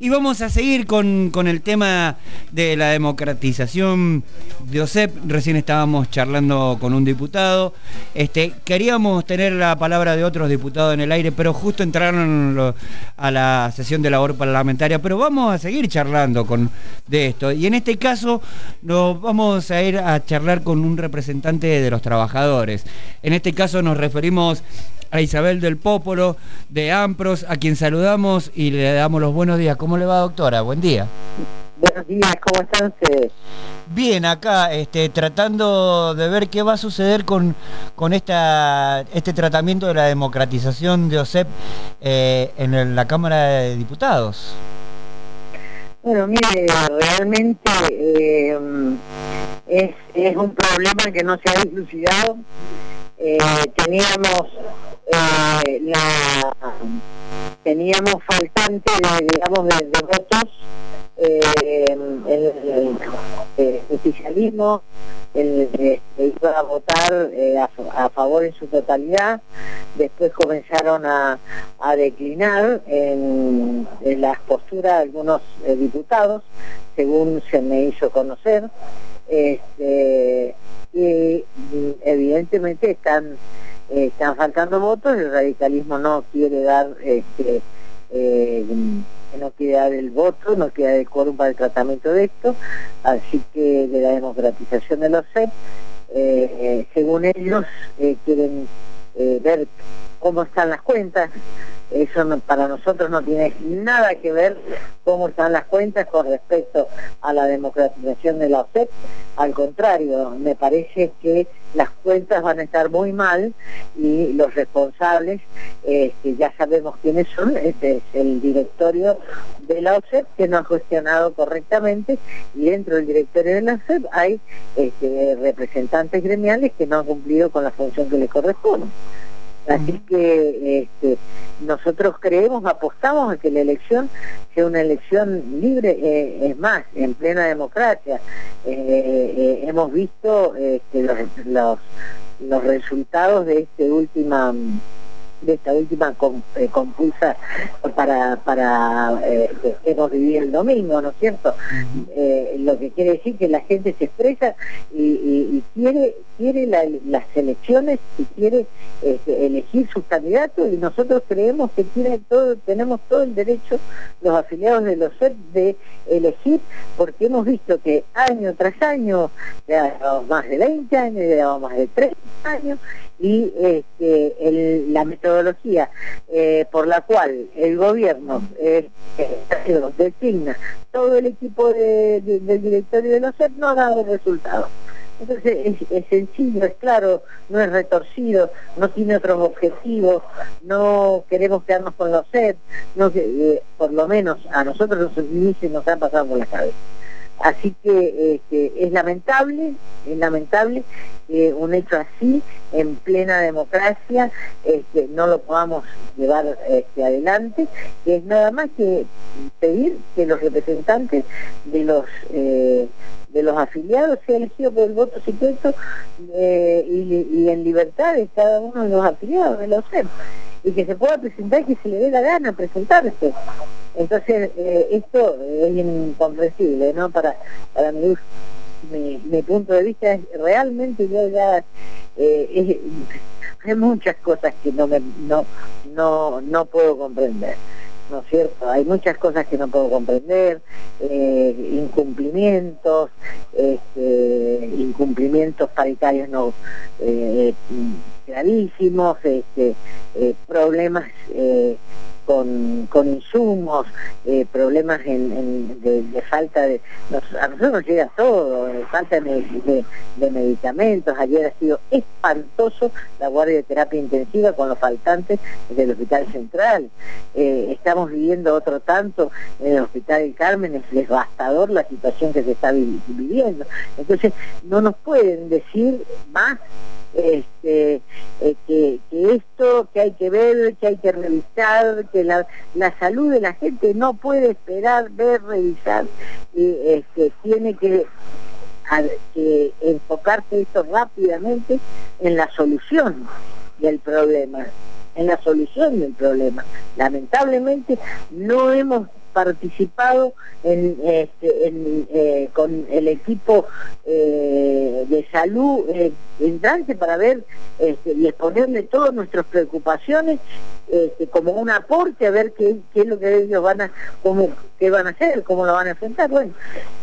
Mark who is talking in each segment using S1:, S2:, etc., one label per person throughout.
S1: Y vamos a seguir con el tema de la democratización de OSEP. Recién estábamos charlando con un diputado. Queríamos tener la palabra de otros diputados en el aire, pero justo entraron a la sesión de labor parlamentaria. Pero vamos a seguir charlando de esto. Y en este caso nos vamos a ir a charlar con un representante de los trabajadores. En este caso nos referimos a Isabel del Popolo, de AMPROS, a quien saludamos y le damos los buenos días. ¿Cómo le va, doctora? Buen día.
S2: Buenos días, ¿cómo están ustedes?
S1: Bien, acá tratando de ver qué va a suceder con este tratamiento de la democratización de OSEP en la Cámara de Diputados.
S2: Bueno, mire, realmente es un problema que no se ha dilucidado. Teníamos faltante de votos. El oficialismo iba a votar a favor en su totalidad. Después comenzaron a declinar en las posturas de algunos diputados, según se me hizo conocer. Y evidentemente están faltando votos. El radicalismo no quiere dar no quiere dar el voto, no quiere dar el quórum para el tratamiento de esto, así que de la democratización de los CEP, según ellos quieren ver cómo están las cuentas. Eso para nosotros no tiene nada que ver cómo están las cuentas con respecto a la democratización de la OSEP. Al contrario, me parece que las cuentas van a estar muy mal y los responsables, ya sabemos quiénes son. Este es el directorio de la OSEP, que no ha gestionado correctamente, y dentro del directorio de la OSEP hay representantes gremiales que no han cumplido con la función que les corresponde. Así que nosotros apostamos a que la elección sea una elección libre, es más, en plena democracia. Hemos visto los resultados de esta última compulsa que hemos vivido el domingo, ¿no es cierto? Lo que quiere decir que la gente se expresa y quiere las elecciones y quiere elegir sus candidatos, y nosotros creemos que tenemos todo el derecho, los afiliados de los CEP, de elegir, porque hemos visto que año tras año, ya llevamos más de 20 años, ya llevamos más de 30 años, y la metodología por la cual el gobierno designa todo el equipo del directorio de los CEP no ha dado resultados. Entonces es sencillo, es claro, no es retorcido, no tiene otros objetivos, no queremos quedarnos con los CEP, por lo menos a nosotros los nos han pasado por la cabeza. Así que es lamentable que un hecho así, en plena democracia, no lo podamos llevar adelante, que es nada más que pedir que los representantes de los afiliados sea elegido por el voto secreto y en libertad de cada uno de los afiliados de los CEP, y que se pueda presentar que se le dé la gana presentarse. Entonces esto es incomprensible, ¿no? Para mi punto de vista, realmente yo ya hay muchas cosas que no puedo comprender, ¿no es cierto? Hay muchas cosas que no puedo comprender, incumplimientos paritarios gravísimos, problemas con insumos, problemas de falta a nosotros nos llega todo, falta de medicamentos. Ayer ha sido espantoso la guardia de terapia intensiva con los faltantes del Hospital Central. Estamos viviendo otro tanto en el Hospital del Carmen. Es devastador la situación que se está viviendo. Entonces no nos pueden decir más que esto, que hay que ver, que hay que revisar, que la salud de la gente no puede esperar, revisar, tiene que enfocarse esto rápidamente en la solución del problema. Lamentablemente no hemos participado con el equipo de salud entrante para ver y exponerle todas nuestras preocupaciones como un aporte a ver qué es lo que ellos qué van a hacer, cómo lo van a enfrentar. Bueno,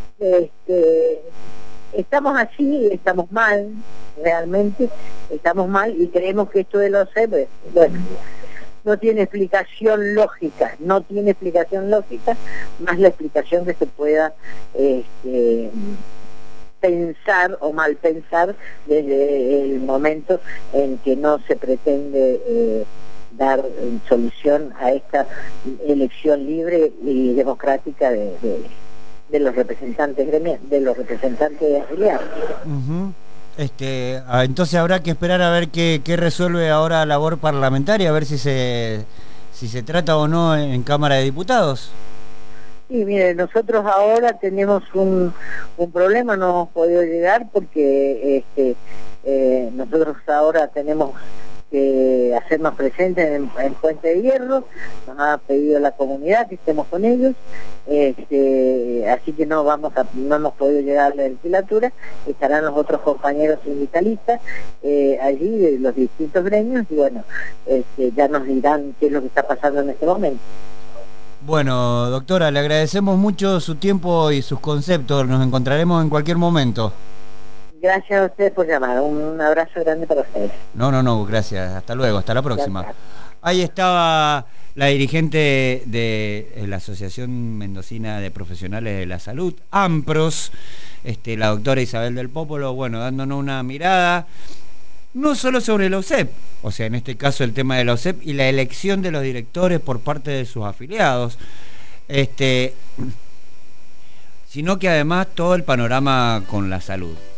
S2: estamos así, estamos mal, realmente estamos mal, y creemos que esto de los CEP, bueno, no tiene explicación lógica, más la explicación que se pueda pensar o mal pensar desde el momento en que no se pretende dar solución a esta elección libre y democrática de los representantes de los representantes afiliados.
S1: Uh-huh. Entonces habrá que esperar a ver qué resuelve ahora la labor parlamentaria, a ver si se trata o no en Cámara de Diputados.
S2: Sí, mire, nosotros ahora tenemos un problema, no hemos podido llegar porque nosotros ahora tenemos que hacernos presentes en Puente de Hierro. Nos ha pedido la comunidad que estemos con ellos, así que no hemos podido llegar a la legislatura. Estarán los otros compañeros sindicalistas allí de los distintos gremios, y bueno, ya nos dirán qué es lo que está pasando en este momento.
S1: Bueno, doctora, le agradecemos mucho su tiempo y sus conceptos. Nos encontraremos en cualquier momento.
S2: Gracias a ustedes por llamar. Un abrazo grande para ustedes.
S1: No, gracias. Hasta luego, hasta la próxima. Gracias. Ahí estaba la dirigente de la Asociación Mendocina de Profesionales de la Salud, AMPROS, la doctora Isabel del Popolo, bueno, dándonos una mirada no solo sobre el OSEP, o sea, en este caso el tema del OSEP y la elección de los directores por parte de sus afiliados, sino que además todo el panorama con la salud.